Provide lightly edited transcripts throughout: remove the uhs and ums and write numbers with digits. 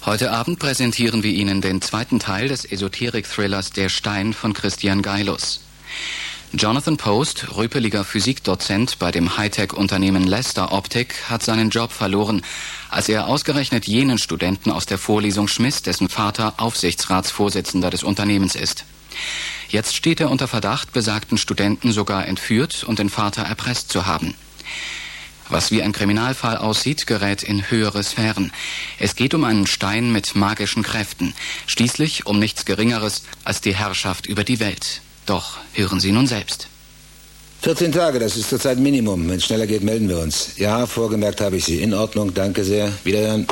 Heute Abend präsentieren wir Ihnen den zweiten Teil des Esoterik-Thrillers Der Stein von Christian Geilus. Jonathan Post, rüpeliger Physikdozent bei dem Hightech-Unternehmen Lester Optik, hat seinen Job verloren, als er ausgerechnet jenen Studenten aus der Vorlesung schmiss, dessen Vater Aufsichtsratsvorsitzender des Unternehmens ist. Jetzt steht er unter Verdacht, besagten Studenten sogar entführt und den Vater erpresst zu haben. Was wie ein Kriminalfall aussieht, gerät in höhere Sphären. Es geht um einen Stein mit magischen Kräften. Schließlich um nichts Geringeres als die Herrschaft über die Welt. Doch hören Sie nun selbst. 14 Tage, das ist zurzeit Minimum. Wenn es schneller geht, melden wir uns. Ja, vorgemerkt habe ich Sie. In Ordnung, danke sehr. Wiederhören.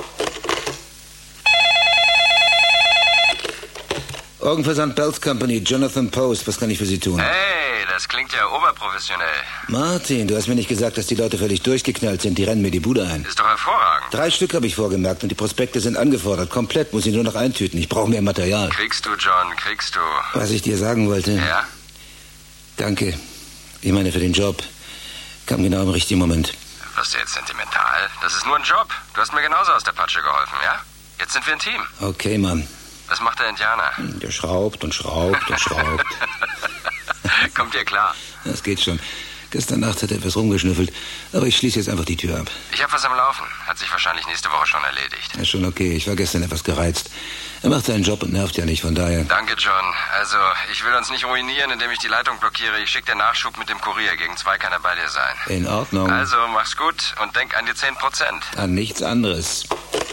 Orgenversand Bells Company, Jonathan Post. Was kann ich für Sie tun? Hey, das klingt ja oberprofessionell. Martin, du hast mir nicht gesagt, dass die Leute völlig durchgeknallt sind. Die rennen mir die Bude ein. Ist doch hervorragend. 3 Stück habe ich vorgemerkt und die Prospekte sind angefordert. Komplett, muss ich nur noch eintüten. Ich brauche mehr Material. Kriegst du, John, kriegst du. Was ich dir sagen wollte. Ja? Danke. Ich meine, für den Job. Kam genau im richtigen Moment. Wirst du jetzt sentimental? Das ist nur ein Job. Du hast mir genauso aus der Patsche geholfen, ja? Jetzt sind wir ein Team. Okay, Mann. Was macht der Indianer? Der schraubt und schraubt und schraubt. Kommt dir klar? Das geht schon. Gestern Nacht hat er etwas rumgeschnüffelt, aber ich schließe jetzt einfach die Tür ab. Ich habe was am Laufen. Hat sich wahrscheinlich nächste Woche schon erledigt. Ja, schon okay. Ich war gestern etwas gereizt. Er macht seinen Job und nervt ja nicht, von daher... Danke, John. Also, ich will uns nicht ruinieren, indem ich die Leitung blockiere. Ich schicke dir Nachschub mit dem Kurier. Gegen 2 kann er bei dir sein. In Ordnung. Also, mach's gut und denk an die 10%. An nichts anderes.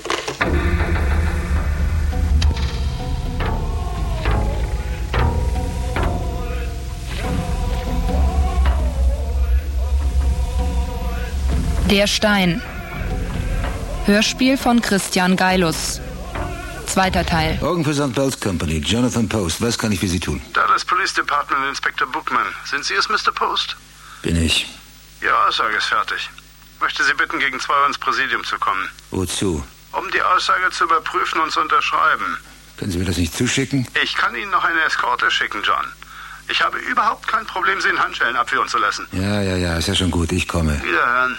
Der Stein. Hörspiel von Christian Geilus. 2. Teil. Orgenversand Bells Company, Jonathan Post. Was kann ich für Sie tun? Dallas Police Department, Inspektor Bookman. Sind Sie es, Mr. Post? Bin ich. Ihre Aussage ist fertig. Ich möchte Sie bitten, gegen 2 Uhr ins Präsidium zu kommen. Wozu? Um die Aussage zu überprüfen und zu unterschreiben. Können Sie mir das nicht zuschicken? Ich kann Ihnen noch eine Eskorte schicken, John. Ich habe überhaupt kein Problem, Sie in Handschellen abführen zu lassen. Ja, ist ja schon gut. Ich komme. Wiederhören.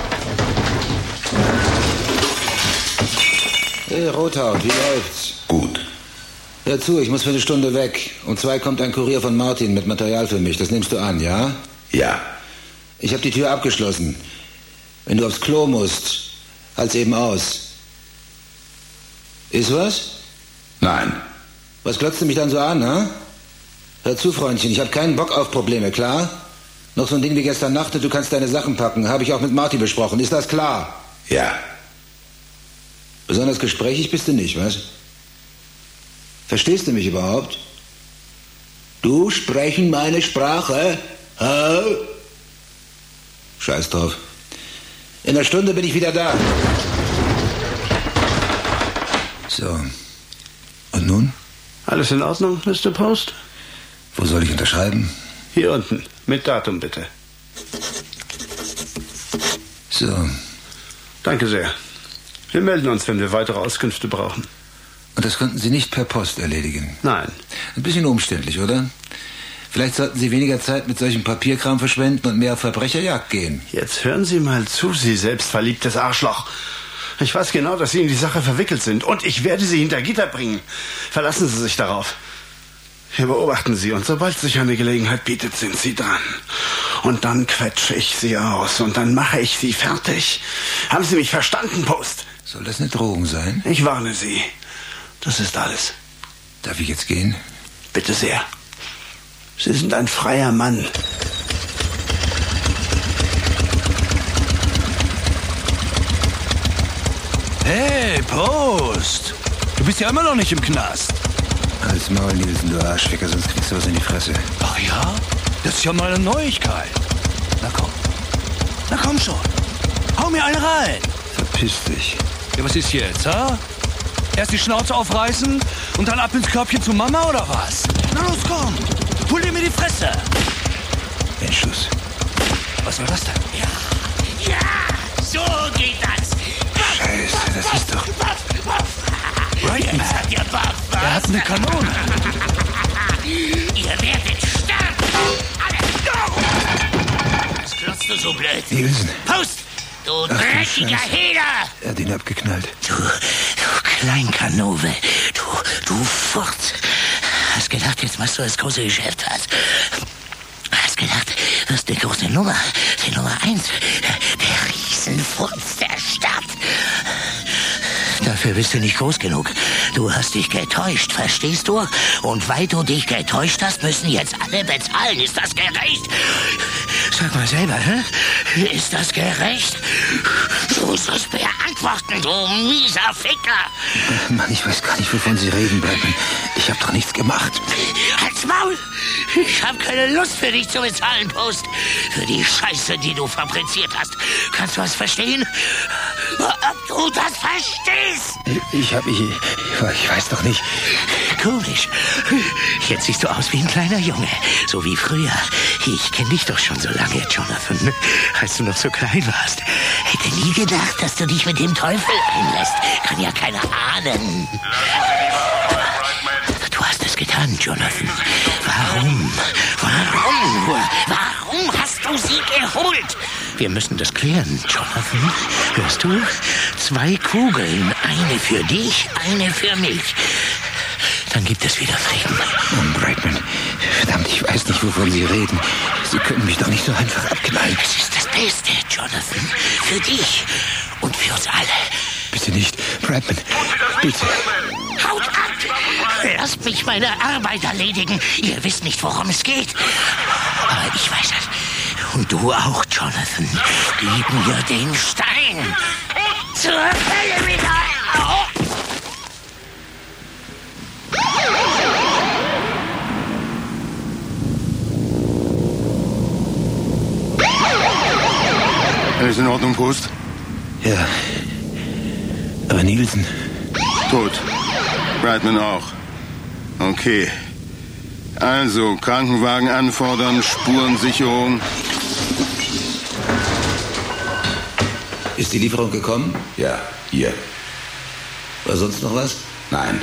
Hey, Rothaut, wie läuft's? Gut. Hör zu, ich muss für eine Stunde weg. Um 2 kommt ein Kurier von Martin mit Material für mich. Das nimmst du an, ja? Ja. Ich habe die Tür abgeschlossen. Wenn du aufs Klo musst, halt's eben aus. Ist was? Nein. Was glotzt du mich dann so an, ha? Hör zu, Freundchen, ich habe keinen Bock auf Probleme, klar? Noch so ein Ding wie gestern Nacht und du kannst deine Sachen packen. Habe ich auch mit Marty besprochen. Ist das klar? Ja. Besonders gesprächig bist du nicht, was? Verstehst du mich überhaupt? Du sprechen meine Sprache? Hä? Scheiß drauf. In einer Stunde bin ich wieder da. So. Und nun? Alles in Ordnung, Mr. Post? Wo soll ich unterschreiben? Hier unten. Mit Datum, bitte. So. Danke sehr. Wir melden uns, wenn wir weitere Auskünfte brauchen. Und das konnten Sie nicht per Post erledigen? Nein. Ein bisschen umständlich, oder? Vielleicht sollten Sie weniger Zeit mit solchem Papierkram verschwenden und mehr auf Verbrecherjagd gehen. Jetzt hören Sie mal zu, Sie selbstverliebtes Arschloch. Ich weiß genau, dass Sie in die Sache verwickelt sind. Und ich werde Sie hinter Gitter bringen. Verlassen Sie sich darauf. Wir beobachten Sie und sobald sich eine Gelegenheit bietet, sind Sie dran. Und dann quetsche ich Sie aus und dann mache ich Sie fertig. Haben Sie mich verstanden, Post? Soll das eine Drohung sein? Ich warne Sie. Das ist alles. Darf ich jetzt gehen? Bitte sehr. Sie sind ein freier Mann. Hey, Post! Du bist ja immer noch nicht im Knast. Als Maul, Nielsen, du Arschficker, sonst kriegst du was in die Fresse. Ach ja? Das ist ja mal eine Neuigkeit. Na komm. Na komm schon. Hau mir einen rein. Verpiss dich. Ja, was ist jetzt, ha? Erst die Schnauze aufreißen und dann ab ins Körbchen zu Mama, oder was? Na los, komm. Hol dir mir die Fresse. Ein Schuss. Was war das denn? Ja, so geht das. Scheiße, das ist doch... Right, Jetzt hat ihr Buff, was? Er hat eine Kanone. Ihr werdet sterben. Alle. Was klotzt du so blöd? Nielsen. Post, du Ach, du dreckiger Scheiße. Hehler. Er hat ihn abgeknallt. Du Kleinkanove. Du Furz. Hast gedacht, jetzt machst du das große Geschäft, was? Hast gedacht, wirst eine große Nummer. Die Nummer 1. Der Riesenfurz der Stadt. Dafür bist du nicht groß genug. Du hast dich getäuscht, verstehst du? Und weil du dich getäuscht hast, müssen jetzt alle bezahlen. Ist das gerecht? Sag mal selber, hä? Ist das gerecht? Du musst es beantworten, du mieser Ficker. Mann, ich weiß gar nicht, wovon Sie reden, Batman. Ich habe doch nichts gemacht. Halt's Maul! Ich habe keine Lust für dich zu bezahlen, Post. Für die Scheiße, die du fabriziert hast. Kannst du was verstehen? Ob du das verstehst? Ich weiß doch nicht. Komisch. Jetzt siehst du aus wie ein kleiner Junge. So wie früher. Ich kenne dich doch schon so lange, Jonathan. Als du noch so klein warst. Hätte nie gedacht, dass du dich mit dem Teufel einlässt. Kann ja keiner ahnen. Du hast es getan, Jonathan. Warum? Warum hast du sie geholt? Wir müssen das klären, Jonathan. Hörst du? 2 Kugeln. Eine für dich, eine für mich. Dann gibt es wieder Frieden. Oh, Brightman, verdammt, ich weiß nicht, wovon Sie reden. Sie können mich doch nicht so einfach abknallen. Es ist das Beste, Jonathan. Für dich und für uns alle. Bitte nicht, Brightman. Bitte. Haut ab! Lasst mich meine Arbeit erledigen. Ihr wisst nicht, worum es geht. Aber ich weiß es. Und du auch, Jonathan. Gib mir den Stein. Zur Hölle wieder! Alles in Ordnung, Post? Ja. Aber Nielsen? Tot. Brightman auch. Okay. Also, Krankenwagen anfordern, Spurensicherung. Ist die Lieferung gekommen? Ja, hier. War sonst noch was? Nein.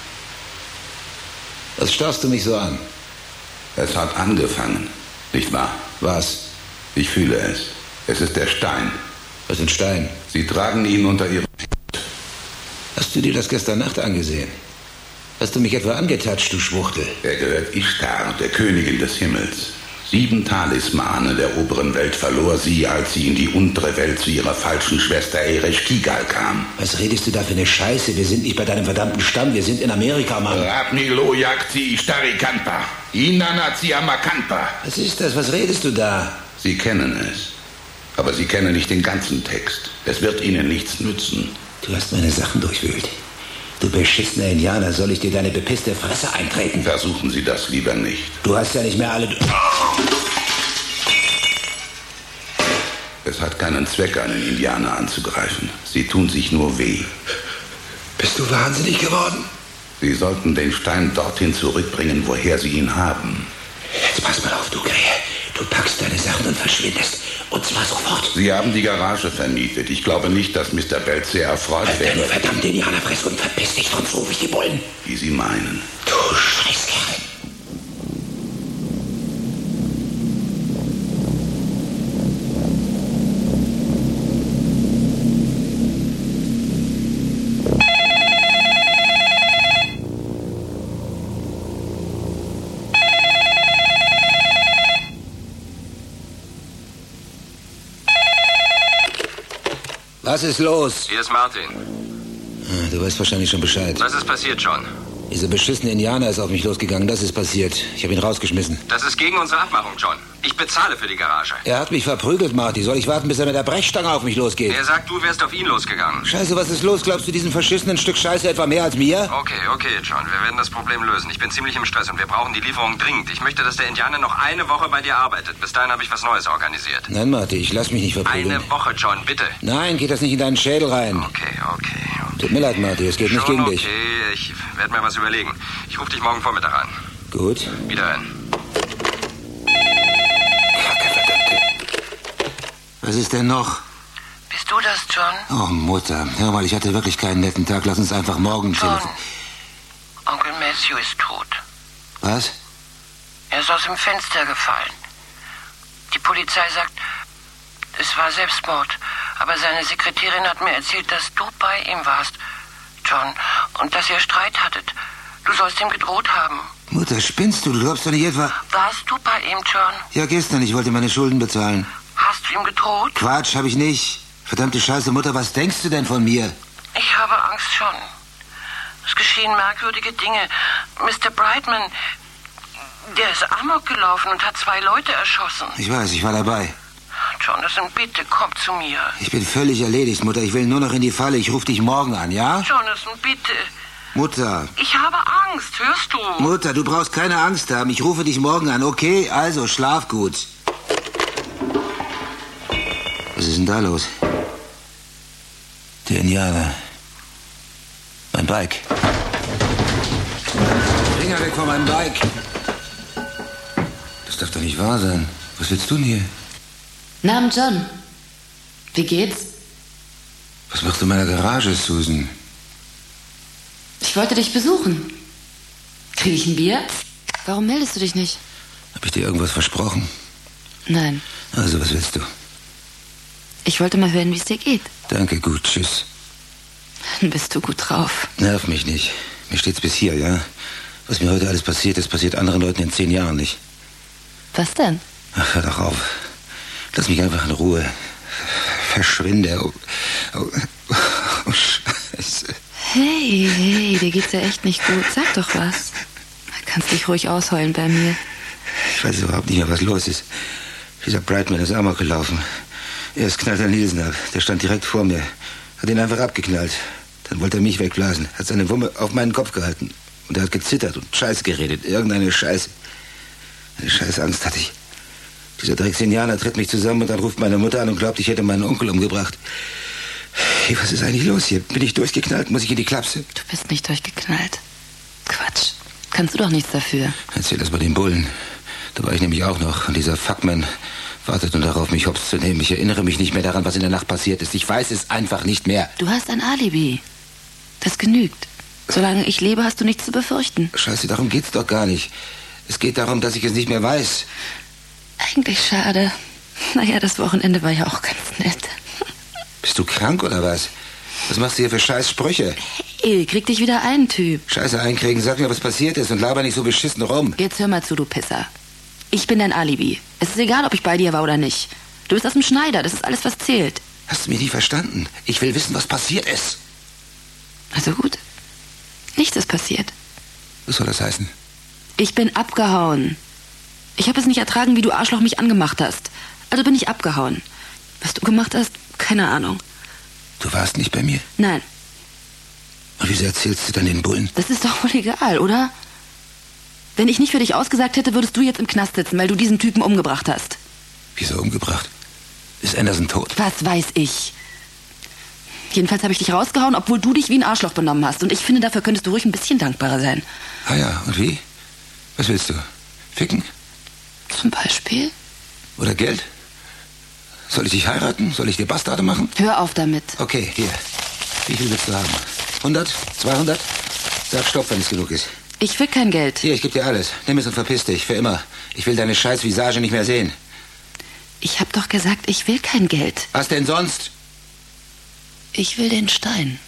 Was starrst du mich so an? Es hat angefangen, nicht wahr? Was? Ich fühle es. Es ist der Stein. Was ist ein Stein? Sie tragen ihn unter Ihrem... Hast du dir das gestern Nacht angesehen? Hast du mich etwa angetatscht, du Schwuchtel? Er gehört Ishtar, der Königin des Himmels. 7 Talismane der oberen Welt verlor sie, als sie in die untere Welt zu ihrer falschen Schwester Eresh Kigal kam. Was redest du da für eine Scheiße? Wir sind nicht bei deinem verdammten Stamm, wir sind in Amerika, Mann. Rabni lo yakti Ishtarikanpa. Inanazi Amakanpa. Was ist das? Was redest du da? Sie kennen es. Aber Sie kennen nicht den ganzen Text. Es wird Ihnen nichts nützen. Du hast meine Sachen durchwühlt. Du beschissener Indianer, soll ich dir deine bepisste Fresse eintreten? Versuchen Sie das lieber nicht. Du hast ja nicht mehr alle... Es hat keinen Zweck, einen Indianer anzugreifen. Sie tun sich nur weh. Bist du wahnsinnig geworden? Sie sollten den Stein dorthin zurückbringen, woher Sie ihn haben. Jetzt pass mal auf, du Krähe. Du packst deine Sachen und verschwindest. Und zwar sofort. Sie haben die Garage vermietet. Ich glaube nicht, dass Mr. Belt sehr erfreut wäre. Du verdammte Indianerfress und verpiss dich, sonst ruf ich die Bullen. Wie Sie meinen. Du Scheißkerl. Was ist los? Hier ist Martin. Du weißt wahrscheinlich schon Bescheid. Was ist passiert, John? Dieser beschissene Indianer ist auf mich losgegangen. Das ist passiert. Ich habe ihn rausgeschmissen. Das ist gegen unsere Abmachung, John. Ich bezahle für die Garage. Er hat mich verprügelt, Marty. Soll ich warten, bis er mit der Brechstange auf mich losgeht? Er sagt, du wärst auf ihn losgegangen. Scheiße, was ist los? Glaubst du diesem verschissenen Stück Scheiße etwa mehr als mir? Okay, John. Wir werden das Problem lösen. Ich bin ziemlich im Stress und wir brauchen die Lieferung dringend. Ich möchte, dass der Indianer noch eine Woche bei dir arbeitet. Bis dahin habe ich was Neues organisiert. Nein, Marty, ich lass mich nicht verprügeln. Eine Woche, John, bitte. Nein, geht das nicht in deinen Schädel rein. Okay. Tut mir leid, Marty, es geht nicht gegen dich. Okay, ich werde mir was überlegen. Ich rufe dich morgen Vormittag an. Gut. Wiederhin. Was ist denn noch? Bist du das, John? Oh, Mutter. Hör mal, ich hatte wirklich keinen netten Tag. Lass uns einfach morgen telefonieren. Onkel Matthew ist tot. Was? Er ist aus dem Fenster gefallen. Die Polizei sagt, es war Selbstmord. Aber seine Sekretärin hat mir erzählt, dass du bei ihm warst. John, und dass ihr Streit hattet. Du sollst ihm gedroht haben. Mutter, spinnst du? Du glaubst doch nicht etwa... Warst du bei ihm, John? Ja, gestern. Ich wollte meine Schulden bezahlen. Hast du ihm gedroht? Quatsch, habe ich nicht. Verdammte Scheiße, Mutter, was denkst du denn von mir? Ich habe Angst, John. Es geschehen merkwürdige Dinge. Mr. Brightman, der ist Amok gelaufen und hat 2 Leute erschossen. Ich weiß, ich war dabei. Jonathan, bitte, komm zu mir. Ich bin völlig erledigt, Mutter. Ich will nur noch in die Falle. Ich rufe dich morgen an, ja? Jonathan, bitte. Mutter. Ich habe Angst, hörst du? Mutter, du brauchst keine Angst haben. Ich rufe dich morgen an, okay? Also, schlaf gut. Was ist denn da los? Der Indianer. Mein Bike. Finger weg von meinem Bike. Das darf doch nicht wahr sein. Was willst du denn hier? Namen John. Wie geht's? Was machst du in meiner Garage, Susan? Ich wollte dich besuchen. Kriege ich ein Bier? Warum meldest du dich nicht? Hab ich dir irgendwas versprochen? Nein. Also, was willst du? Ich wollte mal hören, wie es dir geht. Danke, gut, tschüss. Dann bist du gut drauf. Nerv mich nicht. Mir steht's bis hier, ja? Was mir heute alles passiert ist, passiert anderen Leuten in 10 Jahren nicht. Was denn? Ach, hör doch auf. Lass mich einfach in Ruhe. Verschwinde. Oh, Scheiße. Hey, dir geht's ja echt nicht gut. Sag doch was. Kannst dich ruhig ausheulen bei mir. Ich weiß überhaupt nicht mehr, was los ist. Dieser Brightman ist Amok gelaufen. Erst knallt er Nielsen ab. Der stand direkt vor mir. Hat ihn einfach abgeknallt. Dann wollte er mich wegblasen. Hat seine Wumme auf meinen Kopf gehalten. Und er hat gezittert und Scheiß geredet. Irgendeine Scheiße. Eine Scheißangst hatte ich. Dieser Drecksindianer tritt mich zusammen und dann ruft meine Mutter an und glaubt, ich hätte meinen Onkel umgebracht. Hey, was ist eigentlich los hier? Bin ich durchgeknallt? Muss ich in die Klapse? Du bist nicht durchgeknallt. Quatsch. Kannst du doch nichts dafür. Erzähl das bei den Bullen. Da war ich nämlich auch noch. Und dieser Fuckman wartet nur darauf, mich hops zu nehmen. Ich erinnere mich nicht mehr daran, was in der Nacht passiert ist. Ich weiß es einfach nicht mehr. Du hast ein Alibi. Das genügt. Solange ich lebe, hast du nichts zu befürchten. Scheiße, darum geht's doch gar nicht. Es geht darum, dass ich es nicht mehr weiß. Eigentlich schade. Naja, das Wochenende war ja auch ganz nett. Bist du krank oder was? Was machst du hier für scheiß Sprüche? Hey, krieg dich wieder ein, Typ. Scheiße einkriegen, sag mir, was passiert ist und laber nicht so beschissen rum. Jetzt hör mal zu, du Pisser. Ich bin dein Alibi. Es ist egal, ob ich bei dir war oder nicht. Du bist aus dem Schneider, das ist alles, was zählt. Hast du mich nie verstanden? Ich will wissen, was passiert ist. Also gut. Nichts ist passiert. Was soll das heißen? Ich bin abgehauen. Ich habe es nicht ertragen, wie du Arschloch mich angemacht hast. Also bin ich abgehauen. Was du gemacht hast, keine Ahnung. Du warst nicht bei mir? Nein. Und wieso erzählst du dann den Bullen? Das ist doch wohl egal, oder? Wenn ich nicht für dich ausgesagt hätte, würdest du jetzt im Knast sitzen, weil du diesen Typen umgebracht hast. Wieso umgebracht? Ist Anderson tot? Was weiß ich? Jedenfalls habe ich dich rausgehauen, obwohl du dich wie ein Arschloch benommen hast. Und ich finde, dafür könntest du ruhig ein bisschen dankbarer sein. Ah ja, und wie? Was willst du? Ficken? Zum Beispiel? Oder Geld? Soll ich dich heiraten? Soll ich dir Bastarde machen? Hör auf damit. Okay, hier. Wie viel willst du haben? 100? 200? Sag Stopp, wenn es genug ist. Ich will kein Geld. Hier, ich gebe dir alles. Nimm es und verpiss dich. Für immer. Ich will deine scheiß Visage nicht mehr sehen. Ich hab doch gesagt, ich will kein Geld. Was denn sonst? Ich will den Stein.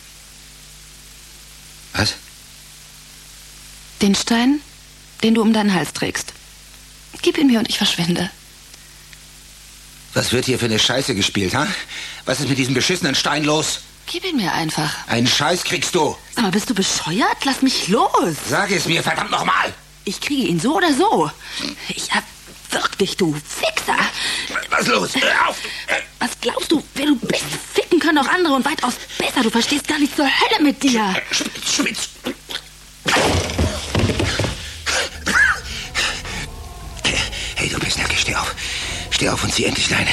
Was? Den Stein, den du um deinen Hals trägst. Gib ihn mir und ich verschwinde. Was wird hier für eine Scheiße gespielt, ha? Was ist mit diesem beschissenen Stein los? Gib ihn mir einfach. Einen Scheiß kriegst du. Aber bist du bescheuert? Lass mich los. Sag es mir, verdammt nochmal. Ich kriege ihn so oder so. Ich erwürg dich, du Fixer. Was los? Hör auf. Was glaubst du, wer du bist? Ficken können auch andere und weitaus besser. Du verstehst gar nicht zur Hölle mit dir. Spitz. Hey, du Bissnacke, steh auf. Steh auf und zieh endlich Leine.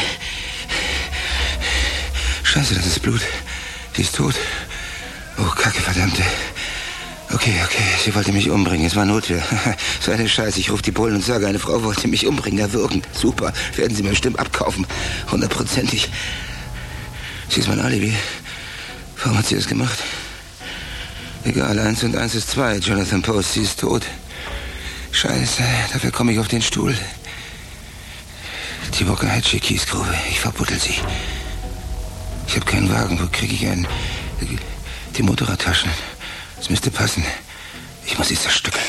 Scheiße, das ist Blut. Die ist tot. Oh, Kacke, verdammte. Okay, sie wollte mich umbringen. Es war Notwehr. So eine Scheiße. Ich rufe die Bullen und sage, eine Frau wollte mich umbringen, erwürgen. Super. Werden sie mir bestimmt abkaufen. 100%ig. Sie ist mein Alibi. Warum hat sie das gemacht? Egal, 1 und 1 ist 2. Jonathan Post, sie ist tot. Scheiße, dafür komme ich auf den Stuhl. Die Walker-Hatchie Kiesgrube. Ich verbuddel sie. Ich habe keinen Wagen. Wo kriege ich einen? Die Motorradtaschen. Es müsste passen. Ich muss sie zerstückeln.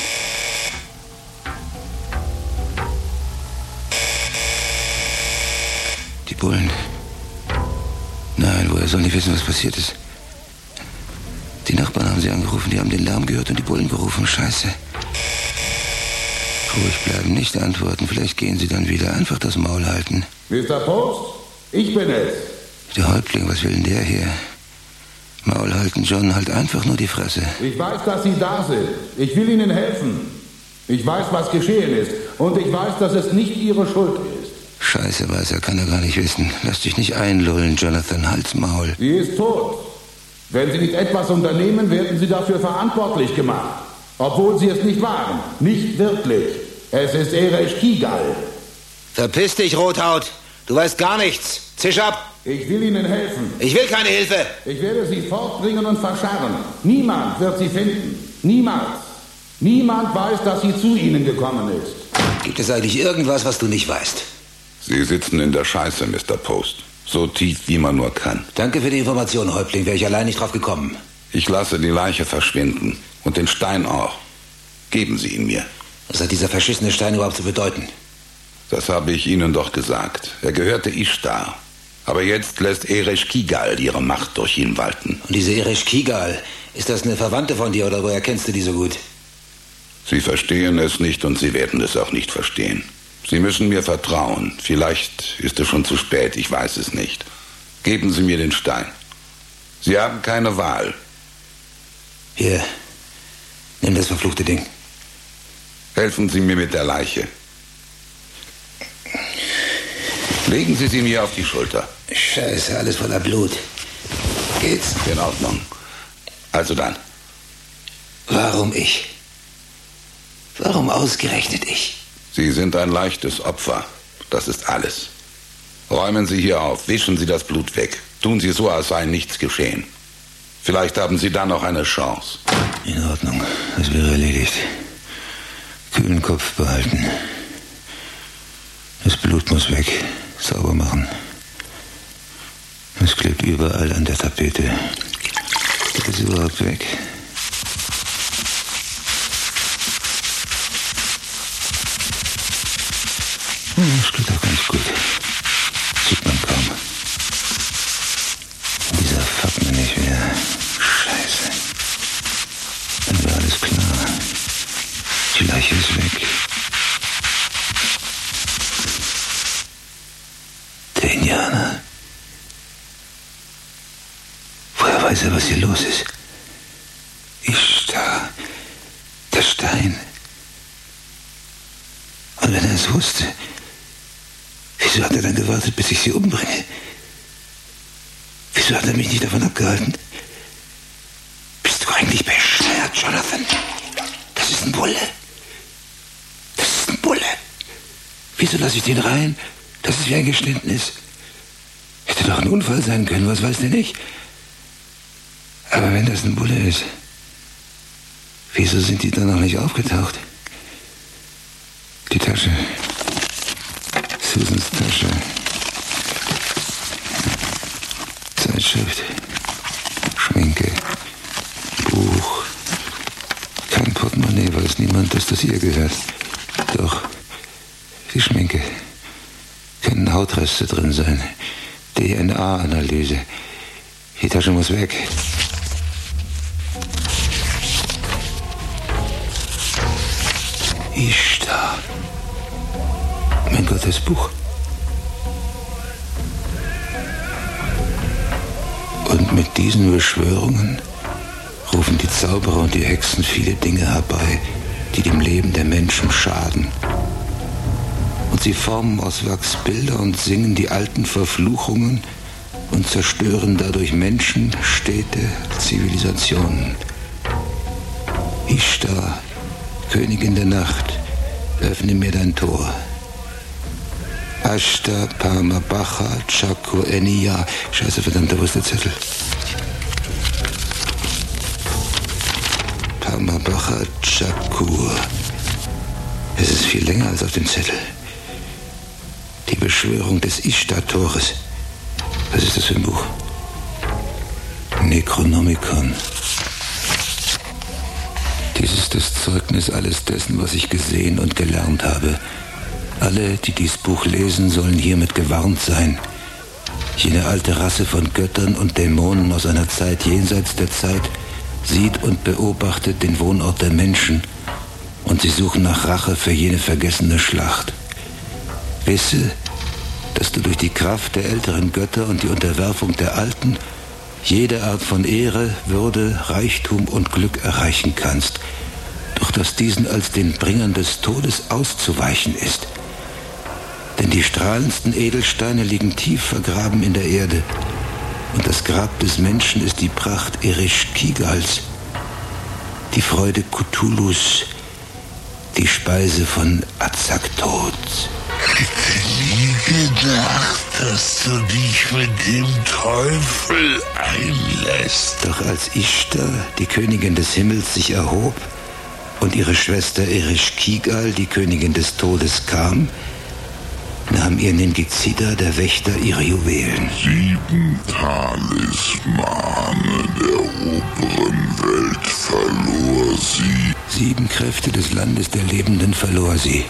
Die Bullen. Nein, woher sollen die wissen, was passiert ist? Die Nachbarn haben sie angerufen, die haben den Lärm gehört und die Bullen gerufen. Scheiße. Ruhig bleiben, nicht antworten. Vielleicht gehen sie dann wieder. Einfach das Maul halten. Mr. Post, ich bin es. Der Häuptling, was will denn der hier? Maul halten, John, halt einfach nur die Fresse. Ich weiß, dass Sie da sind. Ich will Ihnen helfen. Ich weiß, was geschehen ist. Und ich weiß, dass es nicht Ihre Schuld ist. Scheiße, weiß er, kann er gar nicht wissen. Lass dich nicht einlullen, Jonathan. Halt's Maul. Sie ist tot. Wenn Sie nicht etwas unternehmen, werden Sie dafür verantwortlich gemacht. Obwohl Sie es nicht waren. Nicht wirklich. Es ist Erich Kigal. Verpiss dich, Rothaut. Du weißt gar nichts. Zisch ab. Ich will Ihnen helfen. Ich will keine Hilfe. Ich werde Sie fortbringen und verscharren. Niemand wird Sie finden. Niemals. Niemand weiß, dass sie zu Ihnen gekommen ist. Gibt es eigentlich irgendwas, was du nicht weißt? Sie sitzen in der Scheiße, Mr. Post. So tief, wie man nur kann. Danke für die Information, Häuptling. Wäre ich allein nicht drauf gekommen. Ich lasse die Leiche verschwinden. Und den Stein auch. Geben Sie ihn mir. Was hat dieser verschissene Stein überhaupt zu bedeuten? Das habe ich Ihnen doch gesagt. Er gehörte Ishtar. Aber jetzt lässt Erich Kigal ihre Macht durch ihn walten. Und diese Erich Kigal, ist das eine Verwandte von dir oder woher kennst du die so gut? Sie verstehen es nicht und Sie werden es auch nicht verstehen. Sie müssen mir vertrauen. Vielleicht ist es schon zu spät, ich weiß es nicht. Geben Sie mir den Stein. Sie haben keine Wahl. Hier, nimm das verfluchte Ding. Helfen Sie mir mit der Leiche. Legen Sie sie mir auf die Schulter. Scheiße, alles voller Blut. Geht's? In Ordnung. Also dann. Warum ich? Warum ausgerechnet ich? Sie sind ein leichtes Opfer. Das ist alles. Räumen Sie hier auf, wischen Sie das Blut weg. Tun Sie so, als sei nichts geschehen. Vielleicht haben Sie dann noch eine Chance. In Ordnung, das wäre erledigt. Kühlen Kopf behalten. Das Blut muss weg. Sauber machen. Es klebt überall an der Tapete. Geht es überhaupt weg? Das geht auch ganz gut. Sieht man kaum. Dieser fuckt mir nicht mehr. Scheiße. Dann war alles klar. Die Leiche ist weg. Der Indianer. Woher weiß er, was hier los ist? Ishtar. Der Stein. Und wenn er es wusste, wieso hat er dann gewartet, bis ich sie umbringe? Wieso hat er mich nicht davon abgehalten? Bist du eigentlich bescheuert, Jonathan? Das ist ein Bulle. Das ist ein Bulle. Wieso lasse ich den rein? Das ist wie ein Geständnis. Hätte doch ein Unfall sein können, was weiß der nicht? Aber wenn das ein Bulle ist, wieso sind die dann noch nicht aufgetaucht? Die Tasche. Susans Tasche. Zeitschrift. Schminke. Buch. Kein Portemonnaie, weiß niemand, dass das ihr gehört. Doch. Die Schminke. Können Hautreste drin sein. DNA-Analyse. Die Tasche muss weg. Ishtar. Mein Gott, das Buch. Und mit diesen Beschwörungen rufen die Zauberer und die Hexen viele Dinge herbei, die dem Leben der Menschen schaden. Und sie formen aus Wachs Bilder und singen die alten Verfluchungen und zerstören dadurch Menschen, Städte, Zivilisationen. Ishtar, Königin der Nacht, öffne mir dein Tor. Ashta Pamabacha Chakur Enia. Scheiße, verdammt, wo ist der Zettel? Pamabacha Chakur. Es ist viel länger als auf dem Zettel. Die Beschwörung des Ishtar-Tores. Was ist das für ein Buch? Necronomicon. Dies ist das Zeugnis alles dessen, was ich gesehen und gelernt habe. Alle, die dies Buch lesen, sollen hiermit gewarnt sein. Jene alte Rasse von Göttern und Dämonen aus einer Zeit jenseits der Zeit sieht und beobachtet den Wohnort der Menschen, und sie suchen nach Rache für jene vergessene Schlacht. Wisse, dass du durch die Kraft der älteren Götter und die Unterwerfung der Alten jede Art von Ehre, Würde, Reichtum und Glück erreichen kannst, doch dass diesen als den Bringern des Todes auszuweichen ist. Denn die strahlendsten Edelsteine liegen tief vergraben in der Erde, und das Grab des Menschen ist die Pracht Ereshkigals, die Freude Cthulhus, die Speise von Azagthoth. Ich hätte nie gedacht, dass du dich mit dem Teufel einlässt. Doch als Ishtar, die Königin des Himmels, sich erhob und ihre Schwester Ereshkigal, die Königin des Todes, kam, nahm ihr Ningizida, der Wächter, ihre Juwelen. 7 Talismane der oberen Welt verlor sie. 7 Kräfte des Landes der Lebenden verlor sie.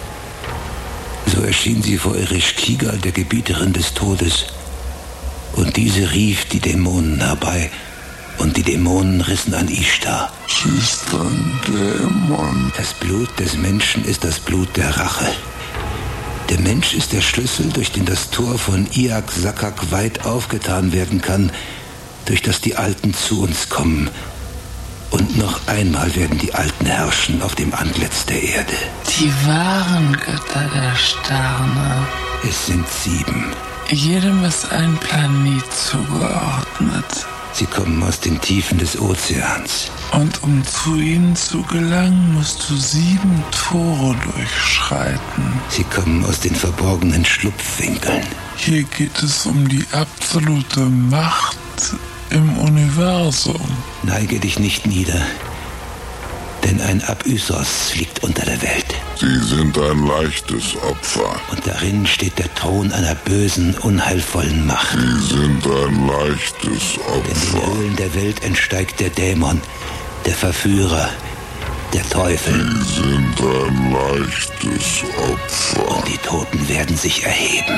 So erschien sie vor Ereshkigal, der Gebieterin des Todes. Und diese rief die Dämonen herbei, und die Dämonen rissen an Ishtar. Sie ist ein Dämon. Das Blut des Menschen ist das Blut der Rache. Der Mensch ist der Schlüssel, durch den das Tor von Iak-Sakak weit aufgetan werden kann, durch das die Alten zu uns kommen. Und noch einmal werden die Alten herrschen auf dem Antlitz der Erde. Die wahren Götter der Sterne. Es sind 7. Jedem ist ein Planet zugeordnet. Sie kommen aus den Tiefen des Ozeans. Und um zu ihnen zu gelangen, musst du 7 Tore durchschreiten. Sie kommen aus den verborgenen Schlupfwinkeln. Hier geht es um die absolute Macht im Universum. Neige dich nicht nieder, denn ein Abysos liegt unter der Welt. Sie sind ein leichtes Opfer. Und darin steht der Thron einer bösen, unheilvollen Macht. Sie sind ein leichtes Opfer. Denn in den Höhlen der Welt entsteigt der Dämon, der Verführer, der Teufel. Sie sind ein leichtes Opfer. Und die Toten werden sich erheben.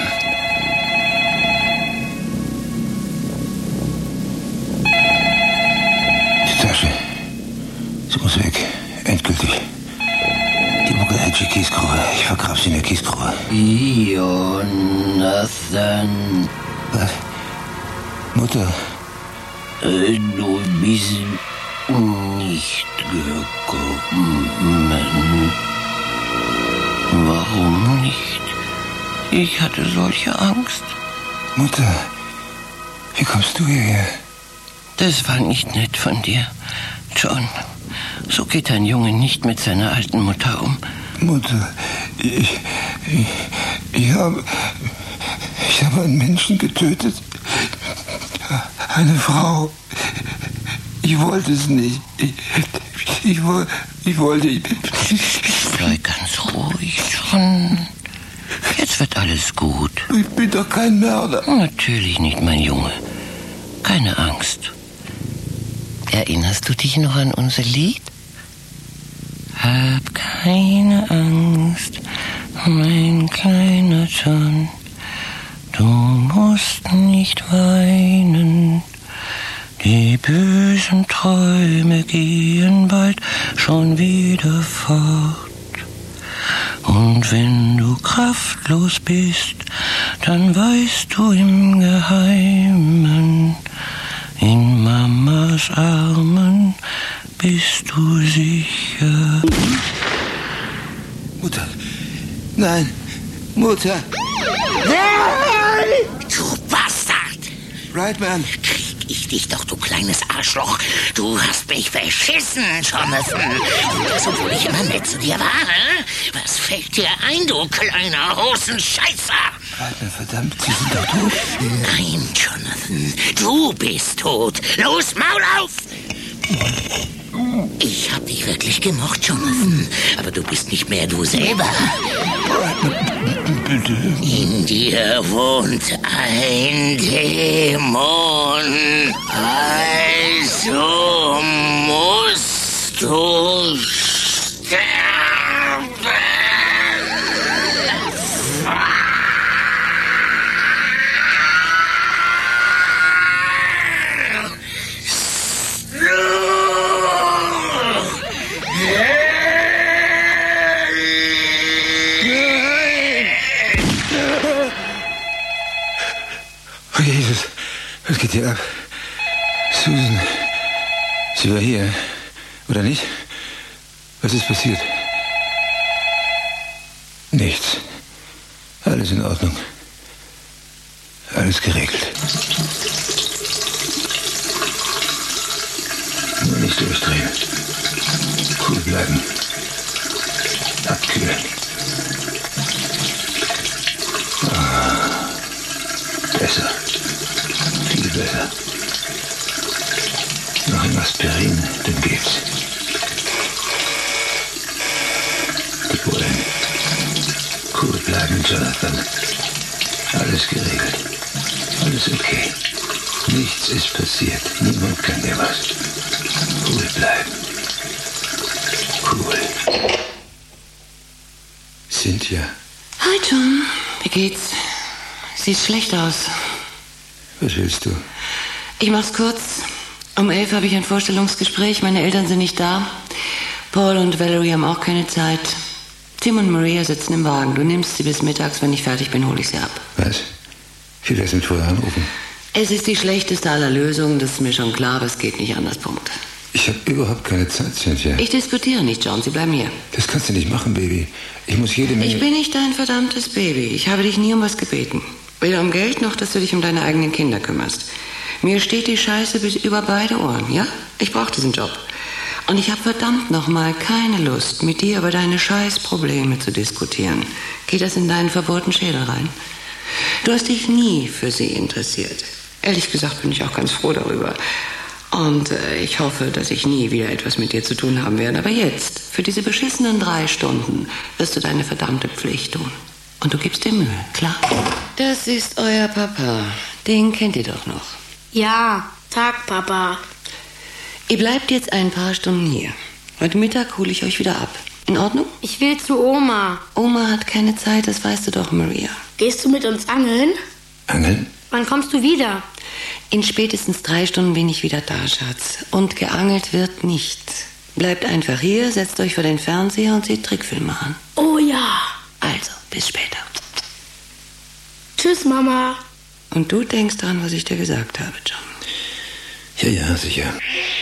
Die Tasche. Sie muss weg. Endgültig. Die Muggelhedge Kiesgrube. Ich vergrab sie in der Kiesgrube. Jonathan. Was? Mutter? Du bist nicht gekommen. Warum nicht? Ich hatte solche Angst. Mutter, wie kommst du hierher? Das war nicht nett von dir, John. So geht ein Junge nicht mit seiner alten Mutter um. Mutter, ich habe einen Menschen getötet. Eine Frau. Ich wollte es nicht. Ich wollte... Sei ganz ruhig, John. Jetzt wird alles gut. Ich bin doch kein Mörder. Natürlich nicht, mein Junge. Keine Angst. Erinnerst du dich noch an unser Lied? Hab keine Angst, mein kleiner John. Du musst nicht weinen. Die bösen Träume gehen bald schon wieder fort. Und wenn du kraftlos bist, dann weißt du im Geheimen, in Mamas Armen bist du sicher. Mutter. Nein. Mutter. Nein! Du Bastard! Brightman. Krieg ich dich doch, du kleines Arschloch. Du hast mich verschissen, Jonathan. Und das, obwohl ich immer nett zu dir war, hm? Was fällt dir ein, du kleiner Hosenscheißer? Brightman, verdammt, Sie sind doch tot. Nein, Jonathan, du bist tot. Los, Maul auf! Ich hab dich wirklich gemocht, Jonathan. Aber du bist nicht mehr du selber. Bitte. In dir wohnt ein Dämon. Also musst du sterben. Oh Jesus, was geht hier ab? Susan, sie war hier, oder nicht? Was ist passiert? Nichts. Alles in Ordnung. Alles geregelt. Nur nicht durchdrehen. Cool bleiben. Abkühlen. Besser. Viel besser. Noch ein Aspirin, dann geht's. Die Bullen. Cool bleiben, Jonathan. Alles geregelt. Alles okay. Nichts ist passiert. Niemand kann dir was. Cool bleiben. Cool. Cynthia. Hi, John. Wie geht's? Sieht schlecht aus. Was willst du? Ich mach's kurz. Um 11 habe ich ein Vorstellungsgespräch. Meine Eltern sind nicht da. Paul und Valerie haben auch keine Zeit. Tim und Maria sitzen im Wagen. Du nimmst sie bis mittags. Wenn ich fertig bin, hole ich sie ab. Was? Wie wär's mit vorher anrufen? Es ist die schlechteste aller Lösungen. Das ist mir schon klar, aber es geht nicht anders. Punkt. Ich habe überhaupt keine Zeit, Cynthia. Ich diskutiere nicht, John. Sie bleiben hier. Das kannst du nicht machen, Baby. Ich muss jede Menge... Ich bin nicht dein verdammtes Baby. Ich habe dich nie um was gebeten. Weder um Geld, noch, dass du dich um deine eigenen Kinder kümmerst. Mir steht die Scheiße bis über beide Ohren, ja? Ich brauche diesen Job. Und ich habe verdammt nochmal keine Lust, mit dir über deine Scheißprobleme zu diskutieren. Geht das in deinen verbohrten Schädel rein? Du hast dich nie für sie interessiert. Ehrlich gesagt bin ich auch ganz froh darüber. Und ich hoffe, dass ich nie wieder etwas mit dir zu tun haben werde. Aber jetzt, für diese beschissenen 3 Stunden, wirst du deine verdammte Pflicht tun. Und du gibst dir Mühe, klar? Das ist euer Papa. Den kennt ihr doch noch. Ja, Tag, Papa. Ihr bleibt jetzt ein paar Stunden hier. Heute Mittag hole ich euch wieder ab. In Ordnung? Ich will zu Oma. Oma hat keine Zeit, das weißt du doch, Maria. Gehst du mit uns angeln? Angeln? Wann kommst du wieder? In spätestens 3 Stunden bin ich wieder da, Schatz. Und geangelt wird nicht. Bleibt einfach hier, setzt euch vor den Fernseher und seht Trickfilme an. Oh ja. Also, bis später. Tschüss, Mama. Und du denkst dran, was ich dir gesagt habe, John. Ja, sicher.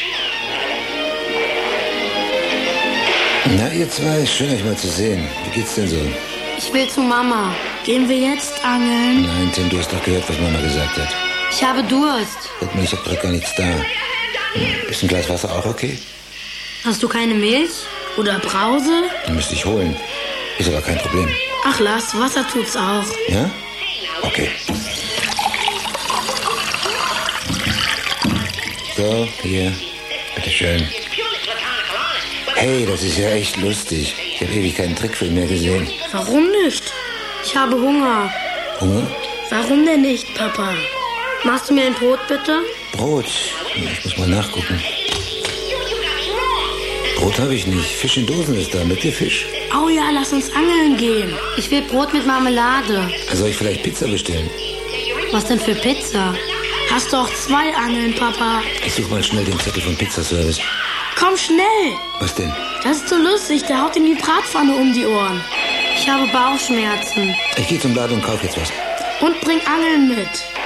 Na, ihr zwei, schön euch mal zu sehen. Wie geht's denn so? Ich will zu Mama. Gehen wir jetzt angeln? Nein, Tim, du hast doch gehört, was Mama gesagt hat. Ich habe Durst. Guck mal, ich hab grad gar nichts da. Ist ein Glas Wasser auch okay? Hast du keine Milch? Oder Brause? Dann müsste ich holen. Ist aber kein Problem. Ach, lass, Wasser tut's auch. Ja? Okay. So, hier. Bitteschön. Hey, das ist ja echt lustig. Ich habe ewig keinen Trickfilm mehr gesehen. Warum nicht? Ich habe Hunger. Hunger? Warum denn nicht, Papa? Machst du mir ein Brot, bitte? Brot? Ich muss mal nachgucken. Brot habe ich nicht. Fisch in Dosen ist da. Mit dir Fisch? Oh ja, lass uns angeln gehen. Ich will Brot mit Marmelade. Soll ich vielleicht Pizza bestellen? Was denn für Pizza? Hast doch 2 Angeln, Papa. Ich suche mal schnell den Zettel vom Pizzaservice. Komm schnell. Was denn? Das ist so lustig. Der haut ihm die Bratpfanne um die Ohren. Ich habe Bauchschmerzen. Ich gehe zum Laden und kaufe jetzt was. Und bring Angeln mit.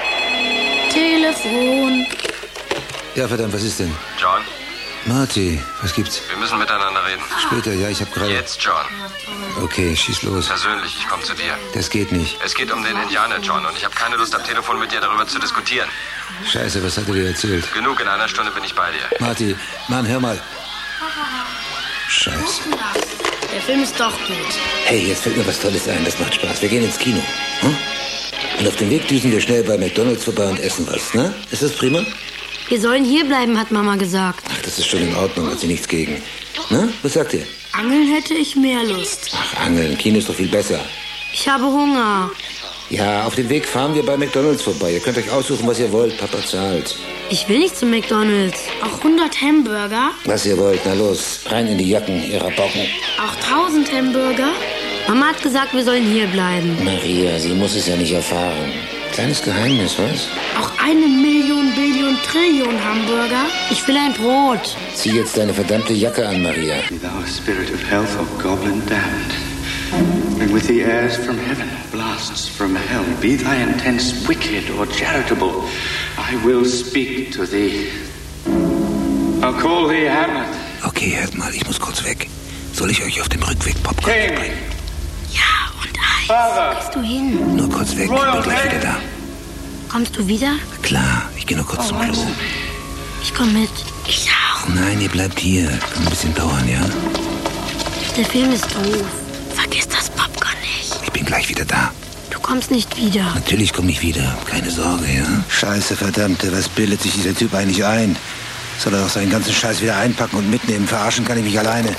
Telefon. Ja, verdammt, was ist denn? John? Marty, was gibt's? Wir müssen miteinander reden. Später, ja, ich habe gerade... Jetzt, John. Okay, schieß los. Persönlich, ich komme zu dir. Das geht nicht. Es geht um den Indianer, John, und ich habe keine Lust, am Telefon mit dir darüber zu diskutieren. Scheiße, was hat er dir erzählt? Genug, in einer Stunde bin ich bei dir. Marty, Mann, hör mal. Scheiße. Der Film ist doch gut. Hey, jetzt fällt mir was Tolles ein, das macht Spaß. Wir gehen ins Kino. Hm? Und auf dem Weg düsen wir schnell bei McDonald's vorbei und essen was, ne? Ist das prima? Wir sollen hierbleiben, hat Mama gesagt. Ach, das ist schon in Ordnung, hat sie nichts gegen. Ne? Was sagt ihr? Angeln hätte ich mehr Lust. Ach, Angeln, Kino ist doch viel besser. Ich habe Hunger. Ja, auf dem Weg fahren wir bei McDonald's vorbei. Ihr könnt euch aussuchen, was ihr wollt. Papa zahlt. Ich will nicht zu McDonald's. Auch 100 Hamburger? Was ihr wollt, na los. Rein in die Jacken, ihr Rabauken. Auch 1000 Hamburger? Mama hat gesagt, wir sollen hier bleiben. Maria, sie muss es ja nicht erfahren. Kleines Geheimnis, was? Auch 1 Million, Billion, Trillion Hamburger? Ich will ein Brot. Zieh jetzt deine verdammte Jacke an, Maria. Thou spirit of health, O goblin damned, and with the airs from heaven, blasts from hell, be thy intents wicked or charitable, I will speak to thee. I'll call thee Hamlet. Okay, hört mal, ich muss kurz weg. Soll ich euch auf dem Rückweg Popcorn bringen? Ja, und Eis. Wo gehst du hin? Nur kurz weg, bin gleich wieder da. Kommst du wieder? Klar, ich gehe nur kurz zum Klo. Ich komm mit. Ich auch. Nein, ihr bleibt hier. Kann ein bisschen dauern, ja? Der Film ist doof. Vergiss das Popcorn nicht. Ich bin gleich wieder da. Du kommst nicht wieder. Natürlich komme ich wieder. Keine Sorge, ja? Scheiße, verdammte. Was bildet sich dieser Typ eigentlich ein? Soll er doch seinen ganzen Scheiß wieder einpacken und mitnehmen? Verarschen kann ich mich alleine.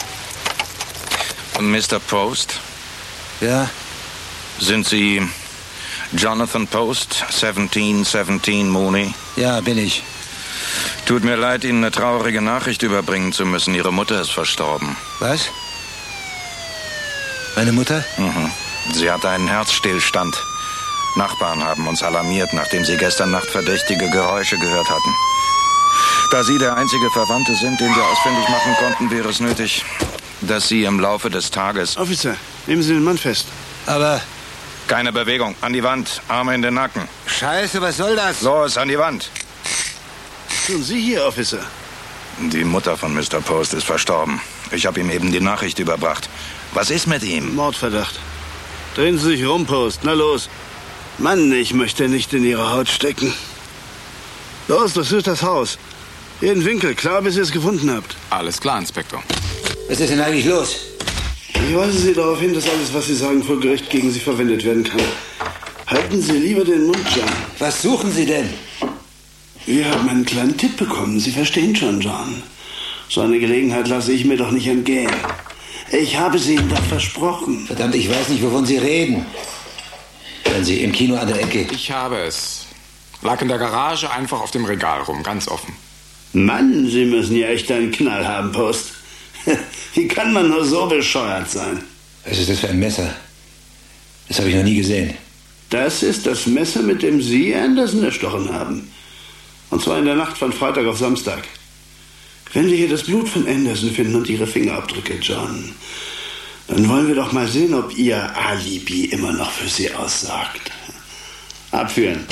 Und Mr. Post? Ja? Sind Sie Jonathan Post, 1717 Mooney? Ja, bin ich. Tut mir leid, Ihnen eine traurige Nachricht überbringen zu müssen. Ihre Mutter ist verstorben. Was? Meine Mutter? Mhm. Sie hatte einen Herzstillstand. Nachbarn haben uns alarmiert, nachdem sie gestern Nacht verdächtige Geräusche gehört hatten. Da Sie der einzige Verwandte sind, den wir ausfindig machen konnten, wäre es nötig, dass Sie im Laufe des Tages... Officer, nehmen Sie den Mann fest. Aber... Keine Bewegung. An die Wand. Arme in den Nacken. Scheiße, was soll das? Los, an die Wand. Tun Sie hier, Officer? Die Mutter von Mr. Post ist verstorben. Ich habe ihm eben die Nachricht überbracht. Was ist mit ihm? Mordverdacht. Drehen Sie sich rum, Post. Na los. Mann, ich möchte nicht in Ihre Haut stecken. Los, durchsucht das Haus. Jeden Winkel, klar, bis ihr es gefunden habt. Alles klar, Inspektor. Was ist denn eigentlich los? Ich weise Sie darauf hin, dass alles, was Sie sagen, vor Gericht gegen Sie verwendet werden kann. Halten Sie lieber den Mund, John. Was suchen Sie denn? Wir haben einen kleinen Tipp bekommen. Sie verstehen schon, John. So eine Gelegenheit lasse ich mir doch nicht entgehen. Ich habe sie Ihnen doch versprochen. Verdammt, ich weiß nicht, wovon Sie reden. Hören Sie, im Kino an der Ecke. Ich habe es. Lag in der Garage einfach auf dem Regal rum, ganz offen. Mann, Sie müssen ja echt einen Knall haben, Post. Wie kann man nur so bescheuert sein? Was ist das für ein Messer? Das habe ich noch nie gesehen. Das ist das Messer, mit dem Sie Anderson erstochen haben. Und zwar in der Nacht von Freitag auf Samstag. Wenn wir hier das Blut von Anderson finden und Ihre Fingerabdrücke, John, dann wollen wir doch mal sehen, ob Ihr Alibi immer noch für Sie aussagt. Abführen.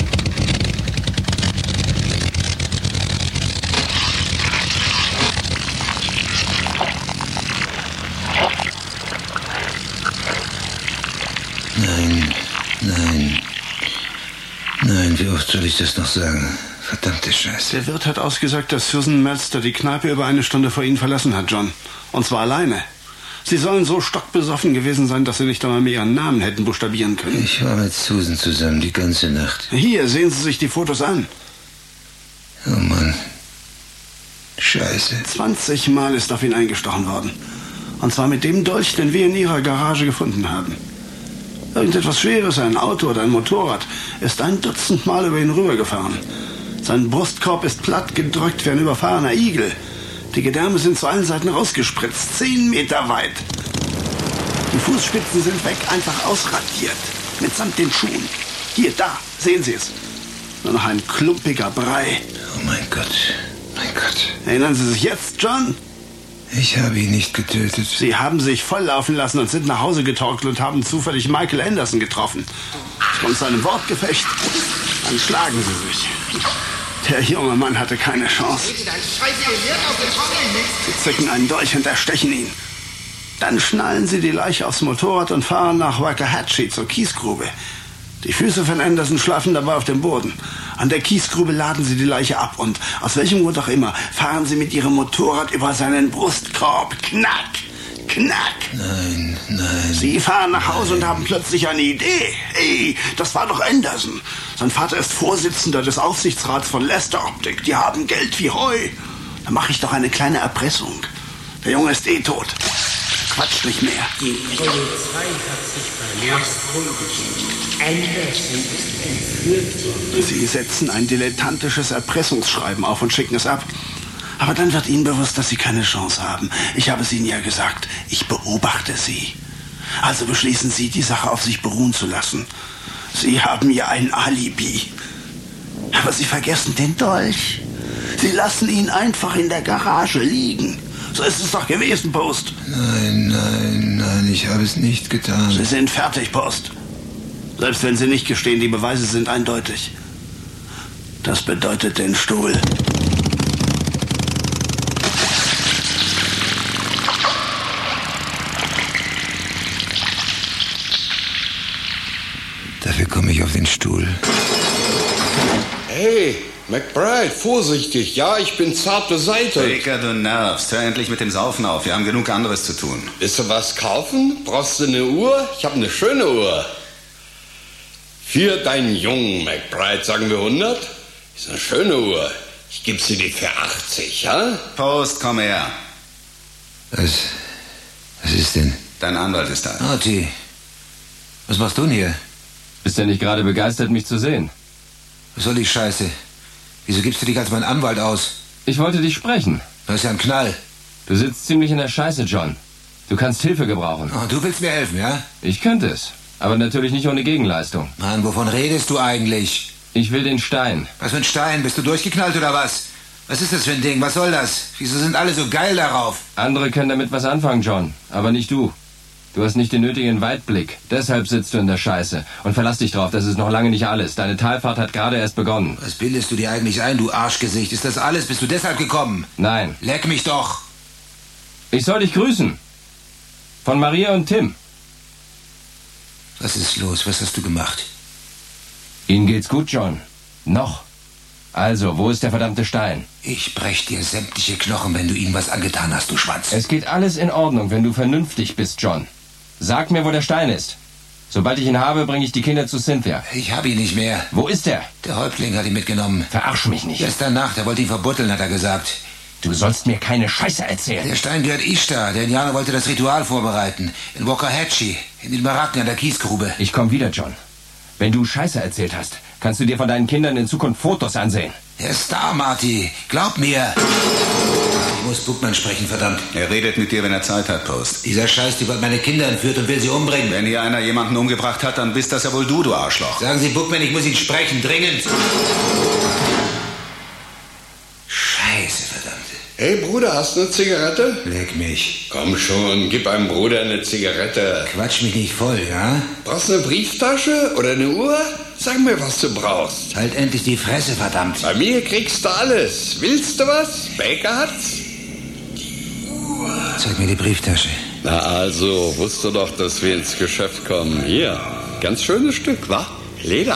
Nein, wie oft soll ich das noch sagen? Verdammte Scheiße. Der Wirt hat ausgesagt, dass Susan Melster die Kneipe über eine Stunde vor Ihnen verlassen hat, John. Und zwar alleine. Sie sollen so stockbesoffen gewesen sein, dass Sie nicht einmal mehr Ihren Namen hätten buchstabieren können. Ich war mit Susan zusammen die ganze Nacht. Hier, sehen Sie sich die Fotos an. Oh Mann. Scheiße. 20 Mal ist auf ihn eingestochen worden. Und zwar mit dem Dolch, den wir in Ihrer Garage gefunden haben. Irgendetwas Schweres, ein Auto oder ein Motorrad, ist 1 Dutzend Mal über ihn rübergefahren. Sein Brustkorb ist platt gedrückt wie ein überfahrener Igel. Die Gedärme sind zu allen Seiten rausgespritzt, 10 Meter weit. Die Fußspitzen sind weg, einfach ausradiert. Mitsamt den Schuhen. Hier, da, sehen Sie es. Nur noch ein klumpiger Brei. Oh mein Gott, mein Gott. Erinnern Sie sich jetzt, John? Ich habe ihn nicht getötet. Sie haben sich volllaufen lassen und sind nach Hause getorkelt und haben zufällig Michael Anderson getroffen. Es kommt zu einem Wortgefecht. Dann schlagen Sie sich. Der junge Mann hatte keine Chance. Sie zücken einen Dolch und erstechen ihn. Dann schnallen sie die Leiche aufs Motorrad und fahren nach Waxahachie zur Kiesgrube. Die Füße von Anderson schlafen dabei auf dem Boden. An der Kiesgrube laden sie die Leiche ab und aus welchem Grund auch immer fahren sie mit ihrem Motorrad über seinen Brustkorb. Knack, knack. Nein. Sie fahren nach Hause und haben plötzlich eine Idee. Hey, das war doch Anderson. Sein Vater ist Vorsitzender des Aufsichtsrats von Lester Optik. Die haben Geld wie Heu. Da mache ich doch eine kleine Erpressung. Der Junge ist tot. Quatsch nicht mehr. Die Polizei hat sich bei Last Anderson ist entführt worden. Sie setzen ein dilettantisches Erpressungsschreiben auf und schicken es ab. Aber dann wird Ihnen bewusst, dass Sie keine Chance haben. Ich habe es Ihnen ja gesagt. Ich beobachte Sie. Also beschließen Sie, die Sache auf sich beruhen zu lassen. Sie haben ja ein Alibi. Aber Sie vergessen den Dolch. Sie lassen ihn einfach in der Garage liegen. So ist es doch gewesen, Post. Nein, ich habe es nicht getan. Sie sind fertig, Post. Selbst wenn Sie nicht gestehen, die Beweise sind eindeutig. Das bedeutet den Stuhl. Dafür komme ich auf den Stuhl. Hey, McBride, vorsichtig. Ja, ich bin zart beseitigt. Baker, du nervst. Hör endlich mit dem Saufen auf. Wir haben genug anderes zu tun. Willst du was kaufen? Brauchst du eine Uhr? Ich habe eine schöne Uhr. Für deinen Jungen, McBride, sagen wir 100? Ist eine schöne Uhr. Ich gebe sie dir für 80, ja? Post, komm her. Was ist denn? Dein Anwalt ist da. Artie, was machst du denn hier? Bist du nicht gerade begeistert, mich zu sehen? Was soll die Scheiße? Wieso gibst du dich als mein Anwalt aus? Ich wollte dich sprechen. Du hast ja einen Knall. Du sitzt ziemlich in der Scheiße, John. Du kannst Hilfe gebrauchen. Oh, du willst mir helfen, ja? Ich könnte es. Aber natürlich nicht ohne Gegenleistung. Mann, wovon redest du eigentlich? Ich will den Stein. Was für ein Stein? Bist du durchgeknallt oder was? Was ist das für ein Ding? Was soll das? Wieso sind alle so geil darauf? Andere können damit was anfangen, John. Aber nicht du. Du hast nicht den nötigen Weitblick. Deshalb sitzt du in der Scheiße. Und verlass dich drauf, das ist noch lange nicht alles. Deine Talfahrt hat gerade erst begonnen. Was bildest du dir eigentlich ein, du Arschgesicht? Ist das alles? Bist du deshalb gekommen? Nein. Leck mich doch. Ich soll dich grüßen. Von Maria und Tim. Was ist los? Was hast du gemacht? Ihnen geht's gut, John. Noch. Also, wo ist der verdammte Stein? Ich brech dir sämtliche Knochen, wenn du ihm was angetan hast, du Schwanz. Es geht alles in Ordnung, wenn du vernünftig bist, John. Sag mir, wo der Stein ist. Sobald ich ihn habe, bringe ich die Kinder zu Cynthia. Ich habe ihn nicht mehr. Wo ist er? Der Häuptling hat ihn mitgenommen. Verarsch mich nicht. Gestern Nacht, er wollte ihn verbuddeln, hat er gesagt. Du sollst mir keine Scheiße erzählen. Der Stein gehört Ishtar. Der Indianer wollte das Ritual vorbereiten. In Waxahachie, in den Baracken an der Kiesgrube. Ich komm wieder, John. Wenn du Scheiße erzählt hast, kannst du dir von deinen Kindern in Zukunft Fotos ansehen. Er ist da, Marty. Glaub mir. Ich muss Bookman sprechen, verdammt. Er redet mit dir, wenn er Zeit hat, Post. Dieser Scheißtyp hat meine Kinder entführt und will sie umbringen. Wenn hier einer jemanden umgebracht hat, dann bist das ja wohl du Arschloch. Sagen Sie Bookman, ich muss ihn sprechen, dringend. Scheiße, verdammt. Hey, Bruder, hast du eine Zigarette? Leck mich. Komm schon, gib einem Bruder eine Zigarette. Quatsch mich nicht voll, ja? Brauchst du eine Brieftasche oder eine Uhr? Sag mir, was du brauchst. Halt endlich die Fresse, verdammt. Bei mir kriegst du alles. Willst du was? Baker hat's? Zeig mir die Brieftasche. Na also, wusste doch, dass wir ins Geschäft kommen. Hier, ganz schönes Stück, wa? Leder.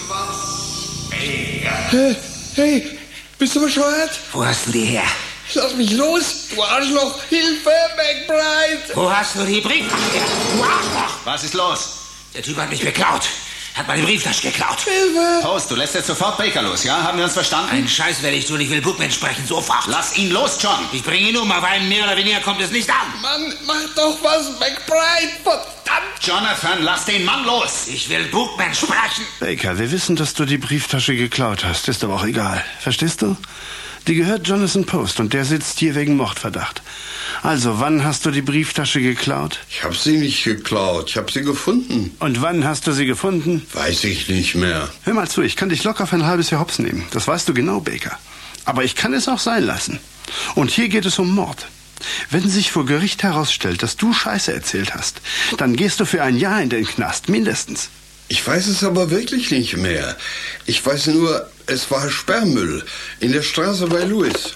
Hey, bist du bescheuert? Wo hast du die her? Lass mich los, du Arschloch! Hilfe, McBride! Wo hast du die Brieftasche her? Du Arschloch! Was ist los? Der Typ hat mich beklaut. Hat meine Brieftasche geklaut. Hilfe! Post, du lässt jetzt sofort Baker los, ja? Haben wir uns verstanden? Einen Scheiß werde ich tun. Ich will Bookman sprechen, sofort. Lass ihn los, John! Ich bringe ihn um, auf einen mehr oder weniger kommt es nicht an. Mann, mach doch was, McBride! Verdammt! Jonathan, lass den Mann los! Ich will Bookman sprechen. Baker, wir wissen, dass du die Brieftasche geklaut hast. Ist aber auch egal. Verstehst du? Die gehört Jonathan Post und der sitzt hier wegen Mordverdacht. Also, wann hast du die Brieftasche geklaut? Ich habe sie nicht geklaut, ich habe sie gefunden. Und wann hast du sie gefunden? Weiß ich nicht mehr. Hör mal zu, ich kann dich locker für ein halbes Jahr hops nehmen. Das weißt du genau, Baker. Aber ich kann es auch sein lassen. Und hier geht es um Mord. Wenn sich vor Gericht herausstellt, dass du Scheiße erzählt hast, dann gehst du für ein Jahr in den Knast, mindestens. Ich weiß es aber wirklich nicht mehr. Ich weiß nur, es war Sperrmüll in der Straße bei Louis.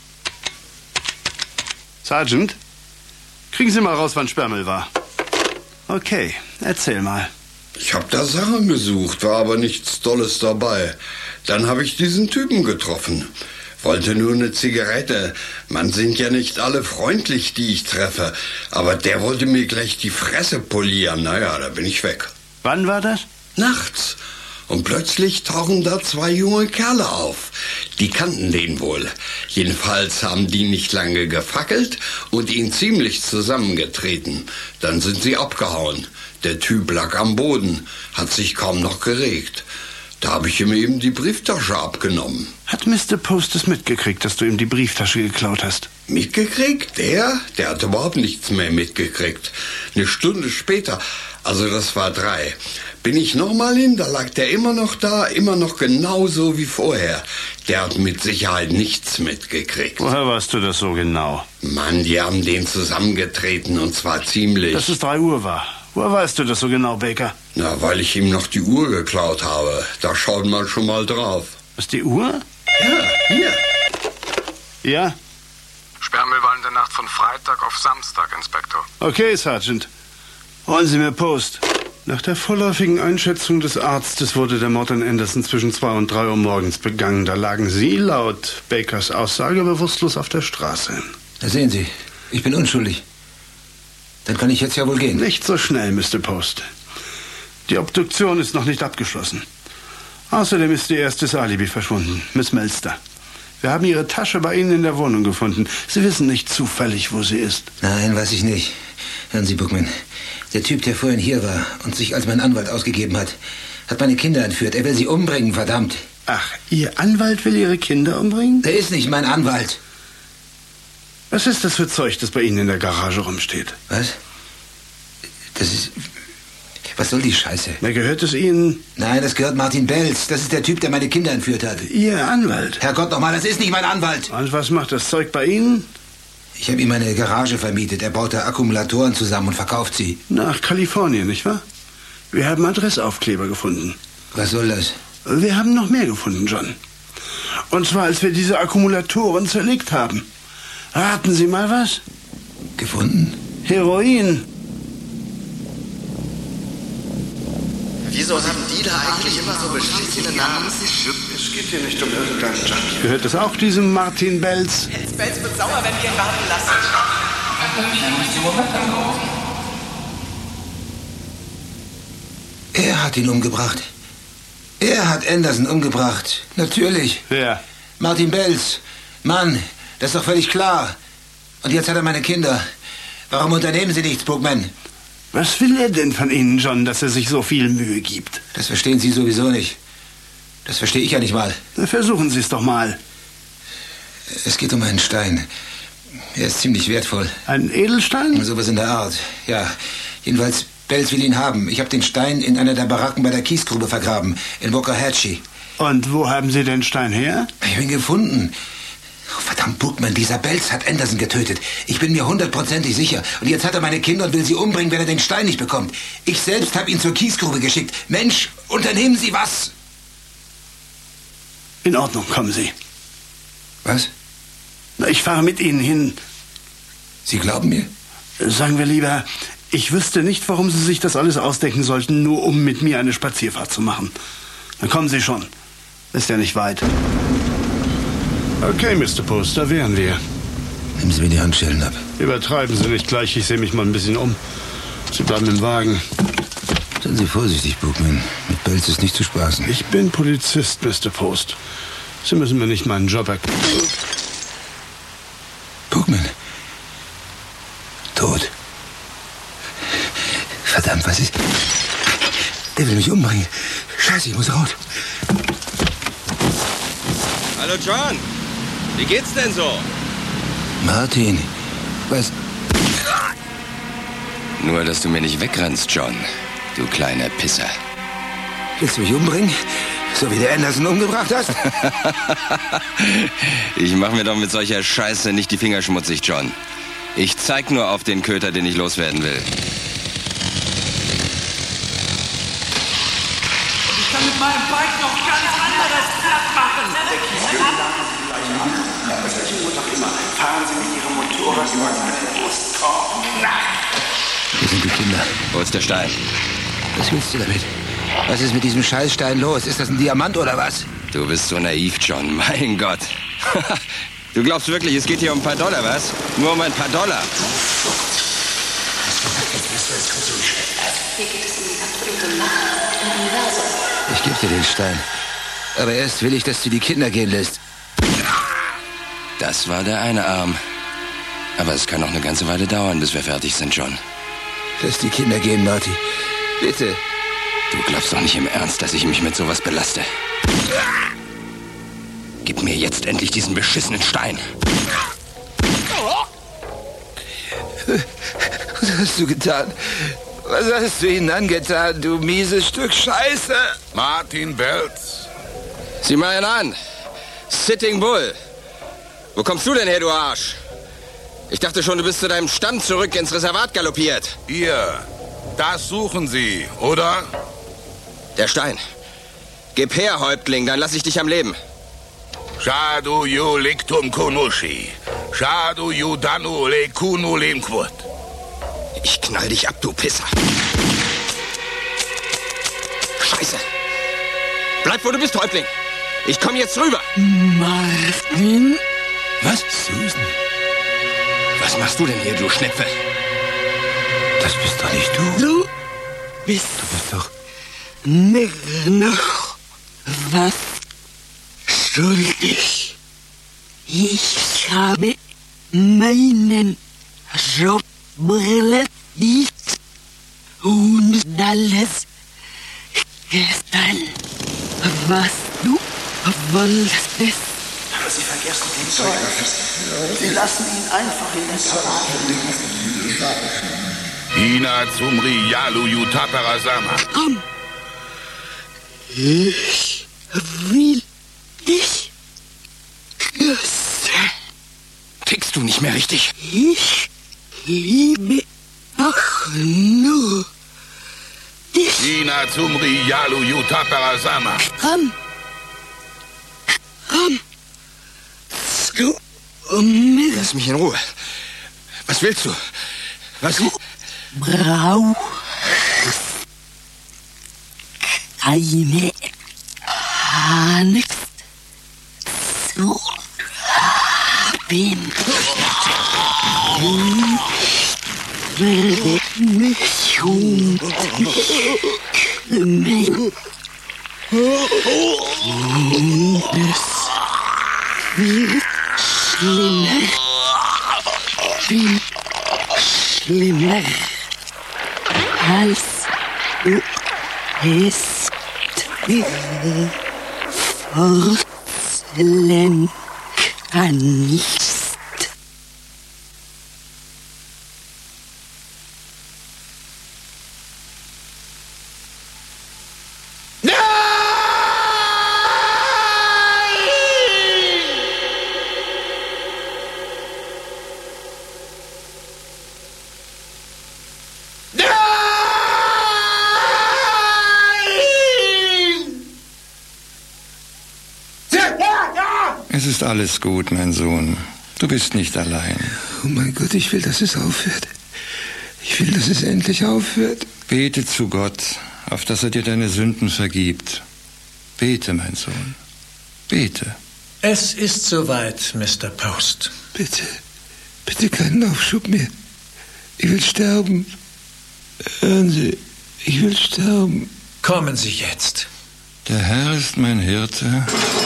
Sergeant, kriegen Sie mal raus, wann Sperrmüll war. Okay, erzähl mal. Ich habe da Sachen gesucht, war aber nichts Tolles dabei. Dann habe ich diesen Typen getroffen. Wollte nur eine Zigarette. Man sind ja nicht alle freundlich, die ich treffe. Aber der wollte mir gleich die Fresse polieren. Naja, da bin ich weg. Wann war das? Nachts. Und plötzlich tauchen da 2 junge Kerle auf. Die kannten den wohl. Jedenfalls haben die nicht lange gefackelt und ihn ziemlich zusammengetreten. Dann sind sie abgehauen. Der Typ lag am Boden, hat sich kaum noch geregt. Da habe ich ihm eben die Brieftasche abgenommen. Hat Mr. Post es mitgekriegt, dass du ihm die Brieftasche geklaut hast? Mitgekriegt? Der hat überhaupt nichts mehr mitgekriegt. 1 Stunde später, also das war 3, bin ich nochmal hin, da lag der immer noch da, immer noch genauso wie vorher. Der hat mit Sicherheit nichts mitgekriegt. Woher weißt du das so genau? Mann, die haben den zusammengetreten und zwar ziemlich. Dass es 3 Uhr war. Woher weißt du das so genau, Baker? Na, weil ich ihm noch die Uhr geklaut habe. Da schaut man schon mal drauf. Was, die Uhr? Ja, hier. Ja? Sperrmüll war in der Nacht von Freitag auf Samstag, Inspektor. Okay, Sergeant. Holen Sie mir Post. Nach der vorläufigen Einschätzung des Arztes wurde der Mord an Anderson zwischen 2 und 3 Uhr morgens begangen. Da lagen Sie laut Bakers Aussage bewusstlos auf der Straße. Da sehen Sie, ich bin unschuldig. Dann kann ich jetzt ja wohl gehen. Nicht so schnell, Mr. Post. Die Obduktion ist noch nicht abgeschlossen. Außerdem ist Ihr erstes Alibi verschwunden, Miss Melster. Wir haben Ihre Tasche bei Ihnen in der Wohnung gefunden. Sie wissen nicht zufällig, wo sie ist. Nein, weiß ich nicht. Hören Sie, Bookman. Der Typ, der vorhin hier war und sich als mein Anwalt ausgegeben hat, hat meine Kinder entführt. Er will sie umbringen, verdammt. Ach, Ihr Anwalt will Ihre Kinder umbringen? Der ist nicht mein Anwalt. Was ist das für Zeug, das bei Ihnen in der Garage rumsteht? Was? Das ist... Was soll die Scheiße? Wer gehört es Ihnen? Nein, das gehört Martin Belz. Das ist der Typ, der meine Kinder entführt hat. Ihr Anwalt? Herrgott nochmal, das ist nicht mein Anwalt. Und was macht das Zeug bei Ihnen? Ich habe ihm eine Garage vermietet. Er baut da Akkumulatoren zusammen und verkauft sie. Nach Kalifornien, nicht wahr? Wir haben Adressaufkleber gefunden. Was soll das? Wir haben noch mehr gefunden, John. Und zwar, als wir diese Akkumulatoren zerlegt haben. Raten Sie mal was? Gefunden? Heroin. Wieso haben Dealer eigentlich immer so beschissene Namen? Es geht hier nicht um irgendeinen Junkie. Gehört es auch diesem Martin Belz? Belz wird sauer, wenn wir ihn warten lassen. Er hat ihn umgebracht. Er hat Anderson umgebracht. Natürlich. Wer? Martin Belz. Mann, das ist doch völlig klar. Und jetzt hat er meine Kinder. Warum unternehmen Sie nichts, Bookman? Was will er denn von Ihnen, John, dass er sich so viel Mühe gibt? Das verstehen Sie sowieso nicht. Das verstehe ich ja nicht mal. Versuchen Sie es doch mal. Es geht um einen Stein. Er ist ziemlich wertvoll. Ein Edelstein? Sowas in der Art, ja. Jedenfalls, Belz will ihn haben. Ich habe den Stein in einer der Baracken bei der Kiesgrube vergraben, in Waxahachie. Und wo haben Sie den Stein her? Ich habe ihn gefunden. Oh, verdammt, Bookman, dieser Belz hat Anderson getötet. Ich bin mir 100%ig sicher. Und jetzt hat er meine Kinder und will sie umbringen, wenn er den Stein nicht bekommt. Ich selbst habe ihn zur Kiesgrube geschickt. Mensch, unternehmen Sie was! In Ordnung, kommen Sie. Was? Na, ich fahre mit Ihnen hin. Sie glauben mir? Sagen wir lieber, ich wüsste nicht, warum Sie sich das alles ausdenken sollten, nur um mit mir eine Spazierfahrt zu machen. Dann kommen Sie schon. Ist ja nicht weit. Okay, Mr. Post, da wären wir. Nehmen Sie mir die Handschellen ab. Übertreiben Sie nicht gleich, ich sehe mich mal ein bisschen um. Sie bleiben im Wagen. Seien Sie vorsichtig, Bookman. Mit Belz ist nicht zu spaßen. Ich bin Polizist, Mr. Post. Sie müssen mir nicht meinen Job erklären. Bookman. Tot. Verdammt, was ist... Der will mich umbringen. Scheiße, ich muss raus. Hallo, John. Wie geht's denn so? Martin, was... Nur, dass du mir nicht wegrennst, John. Du kleiner Pisser. Willst du mich umbringen? So wie der Anderson umgebracht hast? Ich mach mir doch mit solcher Scheiße nicht die Finger schmutzig, John. Ich zeig nur auf den Köter, den ich loswerden will. Ich kann mit meinem Bike noch ganz anderes platt machen. Fahren Sie mit Ihrem Motorrad über den Brustkorb. Hier sind die Kinder. Wo ist der Stein? Was willst du damit? Was ist mit diesem Scheißstein los? Ist das ein Diamant oder was? Du bist so naiv, John. Mein Gott. Du glaubst wirklich, es geht hier um ein paar Dollar, was? Nur um ein paar Dollar. Hier geht es um die absolute Macht im Universum. Ich gebe dir den Stein. Aber erst will ich, dass du die Kinder gehen lässt. Das war der eine Arm. Aber es kann noch eine ganze Weile dauern, bis wir fertig sind, John. Lass die Kinder gehen, Marty. Bitte. Du glaubst doch nicht im Ernst, dass ich mich mit sowas belaste. Gib mir jetzt endlich diesen beschissenen Stein. Was hast du getan? Was hast du ihnen angetan, du mieses Stück Scheiße? Martin Belz. Sieh mal einen an. Sitting Bull. Wo kommst du denn her, du Arsch? Ich dachte schon, du bist zu deinem Stamm zurück ins Reservat galoppiert. Ihr, das suchen Sie, oder? Der Stein. Gib her, Häuptling, dann lass ich dich am Leben. Shadu yu lictum kunushi. Shadu yu danu le kunu limquot. Ich knall dich ab, du Pisser. Scheiße. Bleib, wo du bist, Häuptling. Ich komm jetzt rüber. Martin? Was? Susan? Was machst du denn hier, du Schnepfe? Das bist doch nicht du. Du bist doch mir noch was schuldig. Ich habe meinen Job relativ und alles gestern, was du wolltest. Aber Sie vergessen den Zeug. Sie lassen ihn einfach in der Parade. Ina Zumri Yalu Yutaparasama. Komm. Ich will dich küssen. Tickst du nicht mehr richtig? Ich liebe auch nur dich. Ina Zumri Yalu Yutaparasama. Komm. Komm. Du mir. Lass mich in Ruhe. Was willst du? Was? Du brauchst keine Angst zu haben. Ich werde mich um dich kümmern. Und es wird schlimmer. Viel schlimmer, als du es dir vorstellen kannst. Es ist alles gut, mein Sohn. Du bist nicht allein. Oh mein Gott, ich will, dass es aufhört. Ich will, dass es endlich aufhört. Bete zu Gott, auf dass er dir deine Sünden vergibt. Bete, mein Sohn. Bete. Es ist soweit, Mr. Post. Bitte, bitte keinen Aufschub mehr. Ich will sterben. Hören Sie, ich will sterben. Kommen Sie jetzt. Der Herr ist mein Hirte.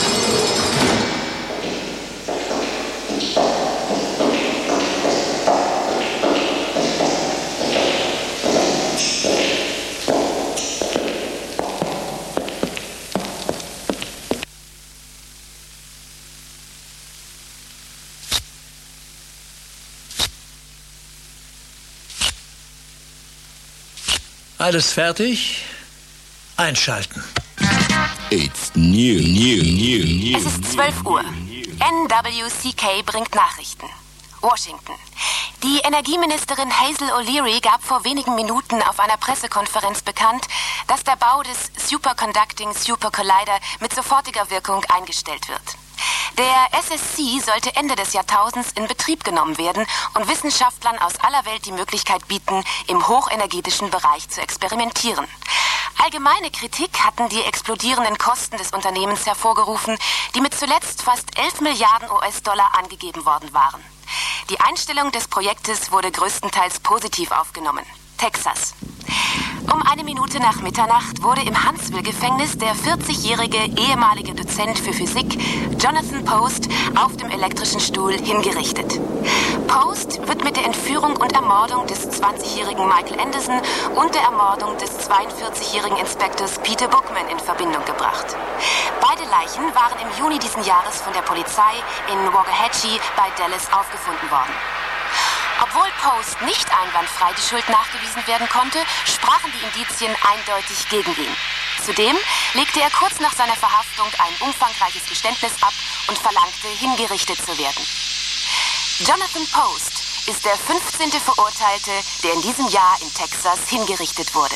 Alles fertig? Einschalten. It's new. Es ist 12 Uhr. NWCK bringt Nachrichten. Washington. Die Energieministerin Hazel O'Leary gab vor wenigen Minuten auf einer Pressekonferenz bekannt, dass der Bau des Superconducting Super Collider mit sofortiger Wirkung eingestellt wird. Der SSC sollte Ende des Jahrtausends in Betrieb genommen werden und Wissenschaftlern aus aller Welt die Möglichkeit bieten, im hochenergetischen Bereich zu experimentieren. Allgemeine Kritik hatten die explodierenden Kosten des Unternehmens hervorgerufen, die mit zuletzt fast 11 Milliarden US-Dollar angegeben worden waren. Die Einstellung des Projektes wurde größtenteils positiv aufgenommen. Texas. Um 1 Minute nach Mitternacht wurde im Huntsville-Gefängnis der 40-jährige ehemalige Dozent für Physik Jonathan Post auf dem elektrischen Stuhl hingerichtet. Post wird mit der Entführung und Ermordung des 20-jährigen Michael Anderson und der Ermordung des 42-jährigen Inspektors Peter Bookman in Verbindung gebracht. Beide Leichen waren im Juni diesen Jahres von der Polizei in Waxahachie bei Dallas aufgefunden worden. Obwohl Post nicht einwandfrei die Schuld nachgewiesen werden konnte, sprachen die Indizien eindeutig gegen ihn. Zudem legte er kurz nach seiner Verhaftung ein umfangreiches Geständnis ab und verlangte, hingerichtet zu werden. Jonathan Post ist der 15. Verurteilte, der in diesem Jahr in Texas hingerichtet wurde.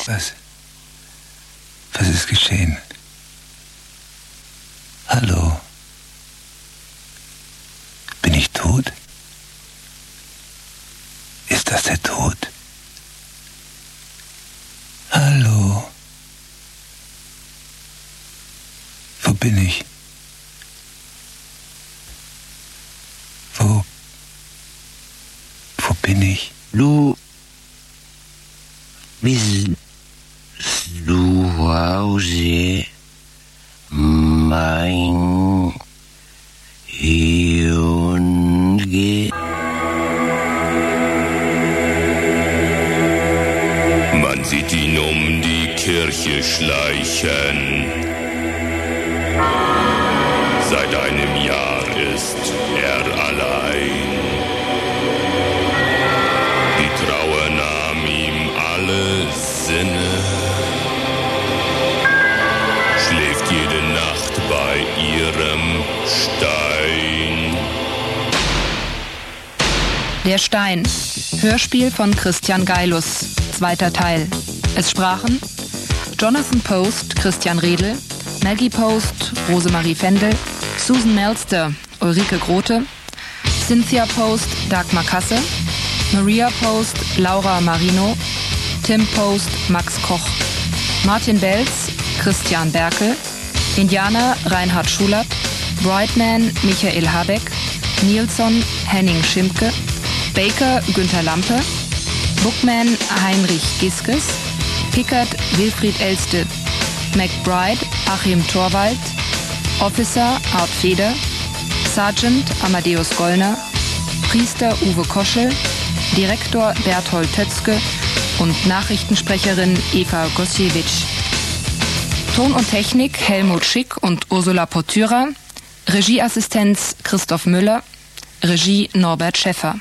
Was ist geschehen? Hallo? Bin ich tot? Ist das der Tod? Hallo? Wo bin ich? Wo bin ich? Du bist zu Hause, mein Junge. Man sieht ihn um die Kirche schleichen. Seit einem Jahr ist er allein. Die Trauer nahm ihm alle Sinne. Schläft jede Nacht bei ihrem Stein. Der Stein. Hörspiel von Christian Geilus. 2. Teil. Es sprachen Jonathan Post, Christian Redl, Maggie Post, Rosemarie Fendel, Susan Melster, Ulrike Grote, Cynthia Post, Dagmar Kasse, Maria Post, Laura Marino, Tim Post, Max Koch, Martin Belz, Christian Berkel, Indianer Reinhard Schulert, Brightman Michael Habeck, Nilsson Henning Schimke, Baker Günther Lampe, Bookman Heinrich Giskes, Pickard Wilfried Elste, McBride Achim Torwald, Officer Art Feder, Sergeant Amadeus Gollner, Priester Uwe Koschel, Direktor Berthold Tötzke und Nachrichtensprecherin Eva Gosiewicz. Ton und Technik Helmut Schick und Ursula Pottyra, Regieassistenz Christoph Müller, Regie Norbert Schäffer.